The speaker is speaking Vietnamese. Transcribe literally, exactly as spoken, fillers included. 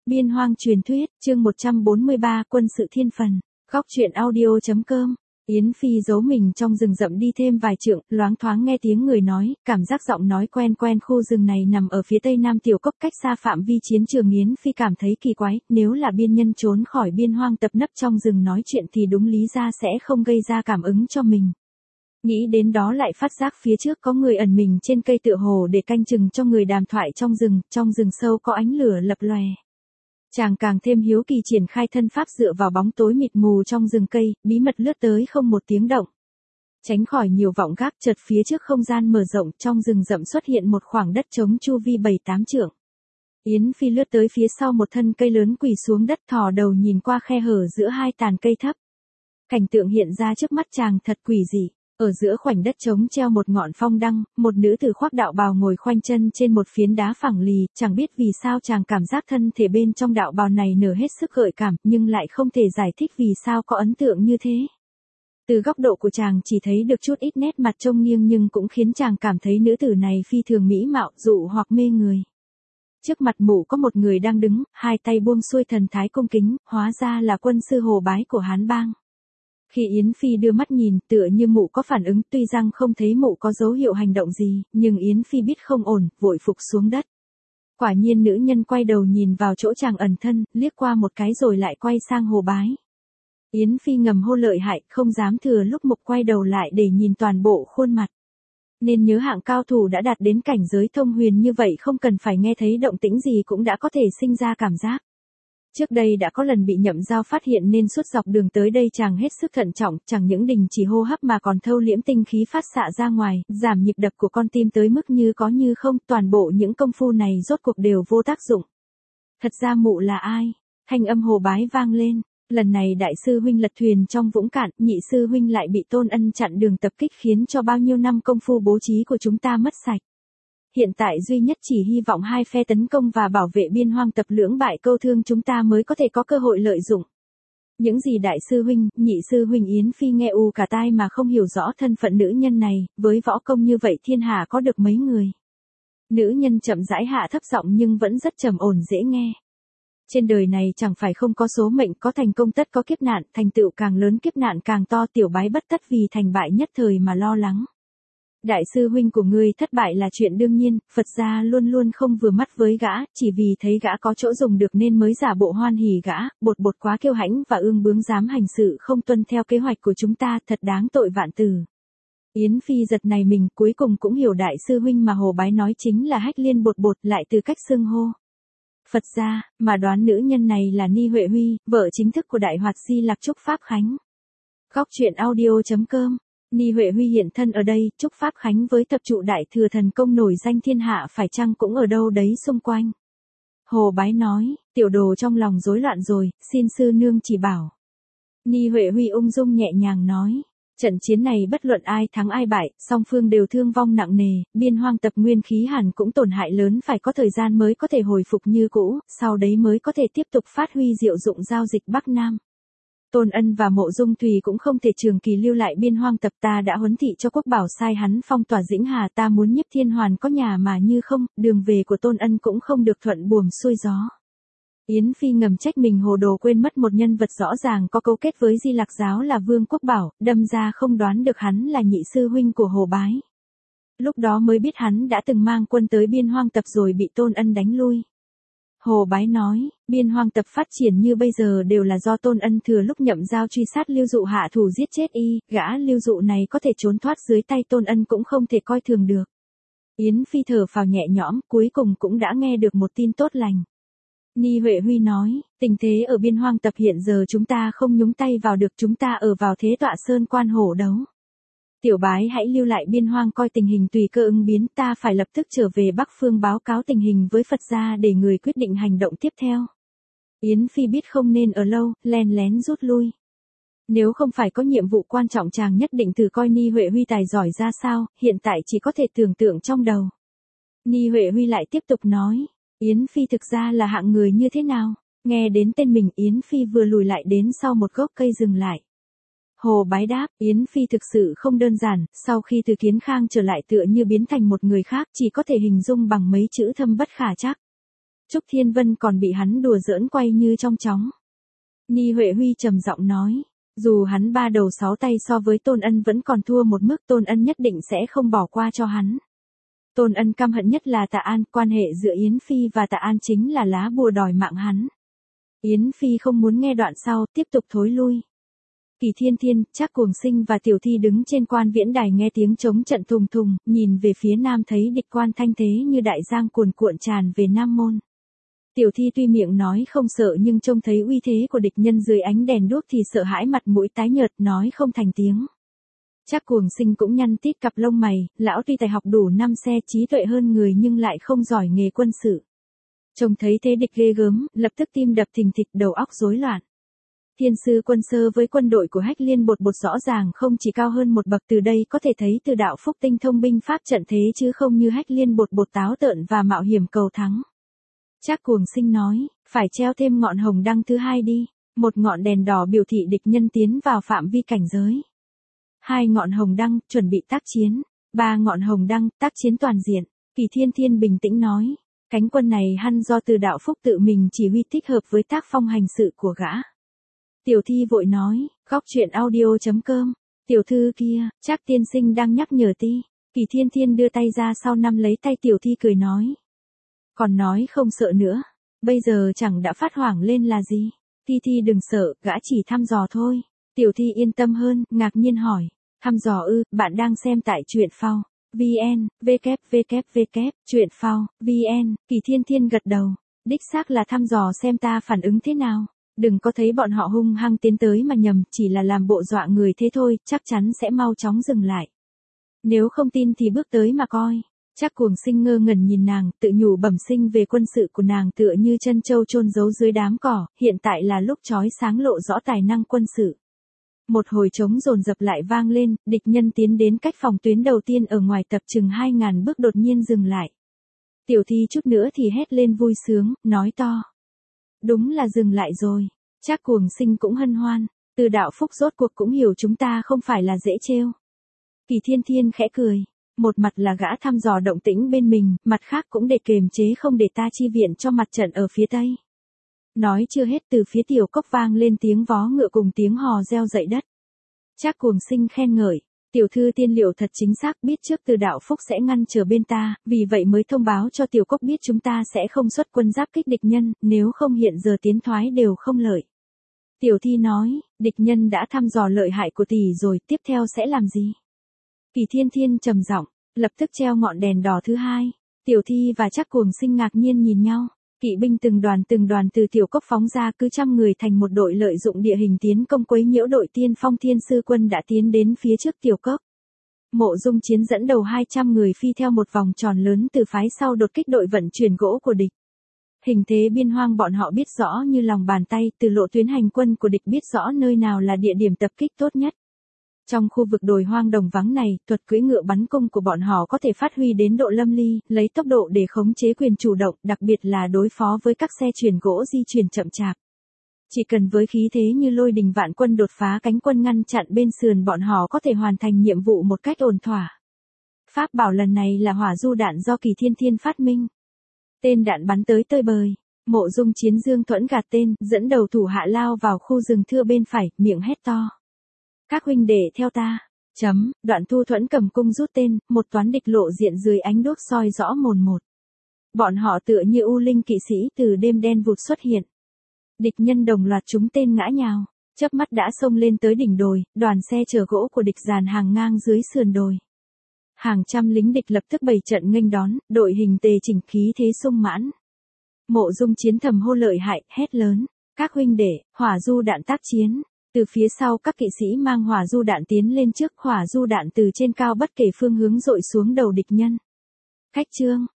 Biên Hoang truyền thuyết, chương một trăm bốn mươi ba, quân sự thiên phần. Góc truyện audio chấm com. Yến Phi giấu mình trong rừng rậm đi thêm vài trượng, loáng thoáng nghe tiếng người nói, cảm giác giọng nói quen quen. Khu rừng này nằm ở phía tây nam tiểu cốc, cách xa phạm vi chiến trường. Yến Phi cảm thấy kỳ quái, nếu là biên nhân trốn khỏi biên hoang tập nấp trong rừng nói chuyện thì đúng lý ra sẽ không gây ra cảm ứng cho mình. Nghĩ đến đó lại phát giác phía trước có người ẩn mình trên cây tựa hồ để canh chừng cho người đàm thoại trong rừng, trong rừng sâu có ánh lửa lập lòe. Chàng càng thêm hiếu kỳ triển khai thân pháp dựa vào bóng tối mịt mù trong rừng cây, bí mật lướt tới không một tiếng động. Tránh khỏi nhiều vọng gác, chợt phía trước không gian mở rộng, trong rừng rậm xuất hiện một khoảng đất trống chu vi bảy tám trượng. Yến Phi lướt tới phía sau một thân cây lớn quỳ xuống đất, thò đầu nhìn qua khe hở giữa hai tàn cây thấp. Cảnh tượng hiện ra trước mắt chàng thật quỷ dị. Ở giữa khoảnh đất trống treo một ngọn phong đăng, một nữ tử khoác đạo bào ngồi khoanh chân trên một phiến đá phẳng lì, chẳng biết vì sao chàng cảm giác thân thể bên trong đạo bào này nở hết sức gợi cảm, nhưng lại không thể giải thích vì sao có ấn tượng như thế. Từ góc độ của chàng chỉ thấy được chút ít nét mặt trông nghiêng nhưng cũng khiến chàng cảm thấy nữ tử này phi thường mỹ mạo, dụ hoặc mê người. Trước mặt mụ có một người đang đứng, hai tay buông xuôi thần thái cung kính, hóa ra là quân sư Hồ Bái của Hán Bang. Khi Yến Phi đưa mắt nhìn, tựa như mụ có phản ứng, tuy rằng không thấy mụ có dấu hiệu hành động gì, nhưng Yến Phi biết không ổn, vội phục xuống đất. Quả nhiên nữ nhân quay đầu nhìn vào chỗ chàng ẩn thân, liếc qua một cái rồi lại quay sang Hồ Bái. Yến Phi ngầm hô lợi hại, không dám thừa lúc mục quay đầu lại để nhìn toàn bộ khuôn mặt. Nên nhớ hạng cao thủ đã đạt đến cảnh giới thông huyền như vậy không cần phải nghe thấy động tĩnh gì cũng đã có thể sinh ra cảm giác. Trước đây đã có lần bị Nhậm Giao phát hiện nên suốt dọc đường tới đây chàng hết sức thận trọng, chẳng những đình chỉ hô hấp mà còn thâu liễm tinh khí phát xạ ra ngoài, giảm nhịp đập của con tim tới mức như có như không, toàn bộ những công phu này rốt cuộc đều vô tác dụng. Thật ra mụ là ai? Thanh âm Hồ Bái vang lên, lần này đại sư huynh lật thuyền trong vũng cạn, nhị sư huynh lại bị Tôn Ân chặn đường tập kích khiến cho bao nhiêu năm công phu bố trí của chúng ta mất sạch. Hiện tại duy nhất chỉ hy vọng hai phe tấn công và bảo vệ biên hoang tập lưỡng bại câu thương chúng ta mới có thể có cơ hội lợi dụng. Những gì đại sư huynh, nhị sư huynh Yến Phi nghe u cả tai mà không hiểu rõ thân phận nữ nhân này, với võ công như vậy thiên hạ có được mấy người. Nữ nhân chậm rãi hạ thấp giọng nhưng vẫn rất trầm ổn dễ nghe. Trên đời này chẳng phải không có số mệnh, có thành công tất có kiếp nạn, thành tựu càng lớn kiếp nạn càng to, tiểu bái bất tất vì thành bại nhất thời mà lo lắng. Đại sư huynh của ngươi thất bại là chuyện đương nhiên, Phật gia luôn luôn không vừa mắt với gã, chỉ vì thấy gã có chỗ dùng được nên mới giả bộ hoan hỉ gã, bột bột quá kiêu hãnh và ương bướng dám hành sự không tuân theo kế hoạch của chúng ta, thật đáng tội vạn tử. Yến Phi giật này mình, cuối cùng cũng hiểu đại sư huynh mà Hồ Bái nói chính là Hách Liên bột bột, lại từ cách xưng hô Phật gia, mà đoán nữ nhân này là Ni Huệ Huy, vợ chính thức của Đại Hoạt Di Lạc Trúc Pháp Khánh. Góc truyện audio chấm com. Ni Huệ Huy hiện thân ở đây, Trúc Pháp Khánh với tập trụ đại thừa thần công nổi danh thiên hạ phải chăng cũng ở đâu đấy xung quanh. Hồ Bái nói, tiểu đồ trong lòng rối loạn rồi, xin sư nương chỉ bảo. Ni Huệ Huy ung dung nhẹ nhàng nói, trận chiến này bất luận ai thắng ai bại, song phương đều thương vong nặng nề, biên hoang tập nguyên khí hẳn cũng tổn hại lớn, phải có thời gian mới có thể hồi phục như cũ, sau đấy mới có thể tiếp tục phát huy diệu dụng giao dịch Bắc Nam. Tôn Ân và Mộ Dung Thùy cũng không thể trường kỳ lưu lại biên hoang tập, ta đã huấn thị cho Quốc Bảo sai hắn phong tỏa Dĩnh Hà, ta muốn Nhiếp Thiên Hoàn có nhà mà như không, đường về của Tôn Ân cũng không được thuận buồm xuôi gió. Yến Phi ngầm trách mình hồ đồ quên mất một nhân vật rõ ràng có cấu kết với Di Lạc giáo là Vương Quốc Bảo, đâm ra không đoán được hắn là nhị sư huynh của Hồ Bái. Lúc đó mới biết hắn đã từng mang quân tới biên hoang tập rồi bị Tôn Ân đánh lui. Hồ Bái nói, biên hoang tập phát triển như bây giờ đều là do Tôn Ân thừa lúc Nhậm Giao truy sát Lưu Dụ hạ thủ giết chết y, gã Lưu Dụ này có thể trốn thoát dưới tay Tôn Ân cũng không thể coi thường được. Yến Phi thở phào nhẹ nhõm, cuối cùng cũng đã nghe được một tin tốt lành. Ni Huệ Huy nói, tình thế ở biên hoang tập hiện giờ chúng ta không nhúng tay vào được, chúng ta ở vào thế tọa sơn quan hổ đấu. Tiểu Bái hãy lưu lại biên hoang coi tình hình tùy cơ ứng biến, ta phải lập tức trở về Bắc Phương báo cáo tình hình với Phật gia để người quyết định hành động tiếp theo. Yến Phi biết không nên ở lâu, len lén rút lui. Nếu không phải có nhiệm vụ quan trọng chàng nhất định thử coi Ni Huệ Huy tài giỏi ra sao, hiện tại chỉ có thể tưởng tượng trong đầu. Ni Huệ Huy lại tiếp tục nói, Yến Phi thực ra là hạng người như thế nào? Nghe đến tên mình Yến Phi vừa lùi lại đến sau một gốc cây dừng lại. Hồ Bái đáp, Yến Phi thực sự không đơn giản, sau khi từ Kiến Khang trở lại tựa như biến thành một người khác, chỉ có thể hình dung bằng mấy chữ thâm bất khả trắc. Trúc Thiên Vân còn bị hắn đùa giỡn quay như trong chóng. Ni Huệ Huy trầm giọng nói, dù hắn ba đầu sáu tay so với Tôn Ân vẫn còn thua một mức, Tôn Ân nhất định sẽ không bỏ qua cho hắn. Tôn Ân căm hận nhất là Tạ An, quan hệ giữa Yến Phi và Tạ An chính là lá bùa đòi mạng hắn. Yến Phi không muốn nghe đoạn sau, tiếp tục thối lui. Kỳ Thiên Thiên, Trác Cuồng Sinh và Tiểu Thi đứng trên quan viễn đài nghe tiếng chống trận thùng thùng, nhìn về phía nam thấy địch quan thanh thế như đại giang cuồn cuộn tràn về Nam Môn. Tiểu Thi tuy miệng nói không sợ nhưng trông thấy uy thế của địch nhân dưới ánh đèn đuốc thì sợ hãi, mặt mũi tái nhợt nói không thành tiếng. Trác Cuồng Sinh cũng nhăn tít cặp lông mày, lão tuy tài học đủ năm xe, trí tuệ hơn người nhưng lại không giỏi nghề quân sự. Trông thấy thế địch ghê gớm, lập tức tim đập thình thịch, đầu óc rối loạn. Thiên sư quân sơ với quân đội của Hách Liên Bột Bột rõ ràng không chỉ cao hơn một bậc, từ đây có thể thấy Từ Đạo Phúc tinh thông binh pháp trận thế chứ không như Hách Liên Bột Bột táo tợn và mạo hiểm cầu thắng. Trác Cuồng Sinh nói, phải treo thêm ngọn hồng đăng thứ hai đi, một ngọn đèn đỏ biểu thị địch nhân tiến vào phạm vi cảnh giới. Hai ngọn hồng đăng, chuẩn bị tác chiến. Ba ngọn hồng đăng, tác chiến toàn diện. Kỳ Thiên Thiên bình tĩnh nói, cánh quân này hăn do Từ Đạo Phúc tự mình chỉ huy, thích hợp với tác phong hành sự của gã. Tiểu Thi vội nói, góc truyện audio chấm com, tiểu thư kia, Trác tiên sinh đang nhắc nhở Ti. Kỳ Thiên Thiên đưa tay ra sau nắm lấy tay Tiểu Thi cười nói. Còn nói không sợ nữa, bây giờ chẳng đã phát hoảng lên là gì. Thi Thi đừng sợ, gã chỉ thăm dò thôi. Tiểu Thi yên tâm hơn, ngạc nhiên hỏi, thăm dò ư? Bạn đang xem tại truyện phao vn, www, truyện phao vn. Kỳ Thiên Thiên gật đầu, đích xác là thăm dò xem ta phản ứng thế nào. Đừng có thấy bọn họ hung hăng tiến tới mà nhầm, chỉ là làm bộ dọa người thế thôi, chắc chắn sẽ mau chóng dừng lại. Nếu không tin thì bước tới mà coi. Trác Cuồng Sinh ngơ ngẩn nhìn nàng, tự nhủ bẩm sinh về quân sự của nàng tựa như chân châu chôn giấu dưới đám cỏ, hiện tại là lúc chói sáng lộ rõ tài năng quân sự. Một hồi trống dồn dập lại vang lên, địch nhân tiến đến cách phòng tuyến đầu tiên ở ngoài tập chừng hai ngàn bước đột nhiên dừng lại. Tiểu Thi chút nữa thì hét lên vui sướng, nói to. Đúng là dừng lại rồi. Trác Cuồng Sinh cũng hân hoan, Từ Đạo Phúc rốt cuộc cũng hiểu chúng ta không phải là dễ trêu. Kỳ Thiên Thiên khẽ cười, một mặt là gã thăm dò động tĩnh bên mình, mặt khác cũng để kềm chế không để ta chi viện cho mặt trận ở phía tây. Nói chưa hết, từ phía tiểu cốc vang lên tiếng vó ngựa cùng tiếng hò reo dậy đất. Trác Cuồng Sinh khen ngợi, tiểu thư tiên liệu thật chính xác, biết trước Từ Đạo Phúc sẽ ngăn trở bên ta, vì vậy mới thông báo cho tiểu cốc biết chúng ta sẽ không xuất quân giáp kích địch nhân, nếu không hiện giờ tiến thoái đều không lợi. Tiểu Thi nói, địch nhân đã thăm dò lợi hại của tỷ rồi, tiếp theo sẽ làm gì? Kỳ Thiên Thiên trầm giọng, lập tức treo ngọn đèn đỏ thứ hai. Tiểu Thi và Trác Cuồng Sinh ngạc nhiên nhìn nhau. Kỵ binh từng đoàn từng đoàn từ tiểu cốc phóng ra, cứ trăm người thành một đội, lợi dụng địa hình tiến công quấy nhiễu đội tiên phong thiên sư quân đã tiến đến phía trước tiểu cốc. Mộ Dung Chiến dẫn đầu hai trăm người phi theo một vòng tròn lớn từ phái sau đột kích đội vận chuyển gỗ của địch. Hình thế biên hoang bọn họ biết rõ như lòng bàn tay, từ lộ tuyến hành quân của địch biết rõ nơi nào là địa điểm tập kích tốt nhất. Trong khu vực đồi hoang đồng vắng này, thuật cưỡi ngựa bắn cung của bọn họ có thể phát huy đến độ lâm ly, lấy tốc độ để khống chế quyền chủ động, đặc biệt là đối phó với các xe chuyển gỗ di chuyển chậm chạp. Chỉ cần với khí thế như lôi đình vạn quân đột phá cánh quân ngăn chặn bên sườn, bọn họ có thể hoàn thành nhiệm vụ một cách ổn thỏa. Pháp bảo lần này là hỏa du đạn do Kỳ Thiên Thiên phát minh. Tên đạn bắn tới tơi bời, Mộ Dung Chiến dương thuẫn gạt tên, dẫn đầu thủ hạ lao vào khu rừng thưa bên phải, miệng hét to. Các huynh đệ theo ta. Chấm, Đoạn Thu Thuẫn cầm cung rút tên, một toán địch lộ diện dưới ánh đuốc soi rõ mồn một. Bọn họ tựa như u linh kỵ sĩ từ đêm đen vụt xuất hiện. Địch nhân đồng loạt trúng tên ngã nhào, chớp mắt đã xông lên tới đỉnh đồi, đoàn xe chở gỗ của địch dàn hàng ngang dưới sườn đồi. Hàng trăm lính địch lập tức bày trận nghênh đón, đội hình tề chỉnh, khí thế sung mãn. Mộ Dung Chiến thầm hô lợi hại, hét lớn, các huynh đệ, hỏa du đạn tác chiến. Từ phía sau các kỵ sĩ mang hỏa du đạn tiến lên trước, hỏa du đạn từ trên cao bất kể phương hướng dội xuống đầu địch nhân. Khách trương,